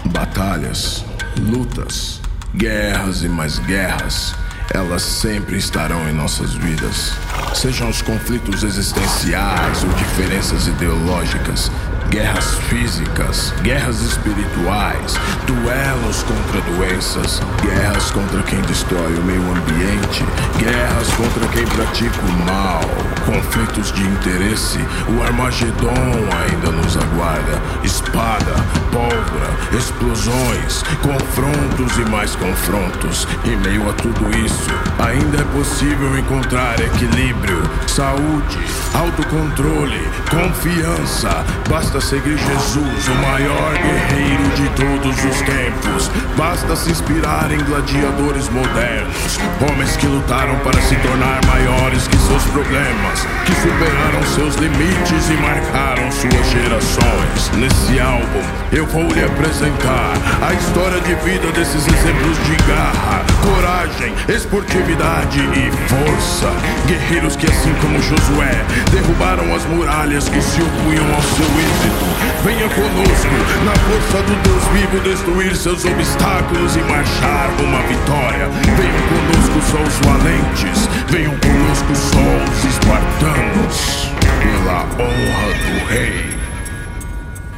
Batalhas, lutas, guerras e mais guerras, elas sempre estarão em nossas vidas. Sejam os conflitos existenciais ou diferenças ideológicas, guerras físicas, guerras espirituais, duelos contra doenças, guerras contra quem destrói o meio ambiente, guerras contra quem pratica o mal, conflitos de interesse, o Armagedon ainda nos aguarda. Espada, pólvora, explosões, confrontos e mais confrontos. Em meio a tudo isso, ainda é possível encontrar equilíbrio, saúde, autocontrole, confiança. Basta seguir Jesus, o maior guerreiro de todos os tempos. Basta se inspirar em gladiadores modernos, homens que lutaram para se tornar maiores que seus problemas, que superaram seus limites e marcaram suas gerações. Nesse álbum eu vou lhe apresentar a história de vida desses exemplos de garra, coragem, esportividade e força. Guerreiros que, assim como Josué, derrubaram as muralhas que se opunham ao seu êxito. Venha conosco, na força do Deus vivo, destruir seus obstáculos e marchar rumo à vitória. Venham conosco só os valentes, venham conosco só os espartanos, pela honra do rei.